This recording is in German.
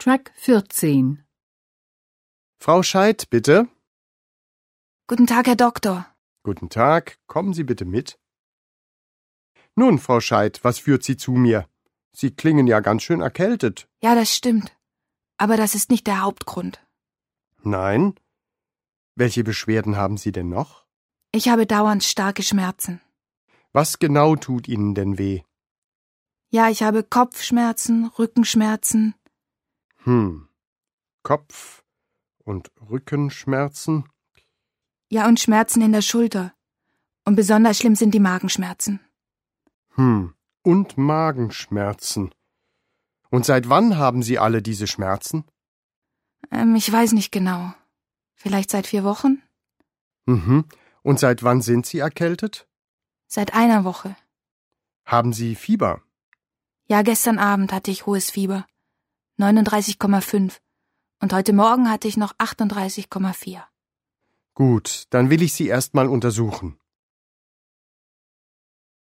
Track 14. Frau Scheidt, bitte. Guten Tag, Herr Doktor. Guten Tag, kommen Sie bitte mit. Nun, Frau Scheidt, was führt Sie zu mir? Sie klingen ja ganz schön erkältet. Ja, das stimmt. Aber das ist nicht der Hauptgrund. Nein? Welche Beschwerden haben Sie denn noch? Ich habe dauernd starke Schmerzen. Was genau tut Ihnen denn weh? Ja, ich habe Kopfschmerzen, Rückenschmerzen. Kopf- und Rückenschmerzen? Ja, und Schmerzen in der Schulter. Und besonders schlimm sind die Magenschmerzen. Und Magenschmerzen. Und seit wann haben Sie alle diese Schmerzen? Ich weiß nicht genau. Vielleicht seit 4 Wochen? Und seit wann sind Sie erkältet? Seit einer Woche. Haben Sie Fieber? Ja, gestern Abend hatte ich hohes Fieber. 39,5. Und heute Morgen hatte ich noch 38,4. Gut, dann will ich Sie erst mal untersuchen.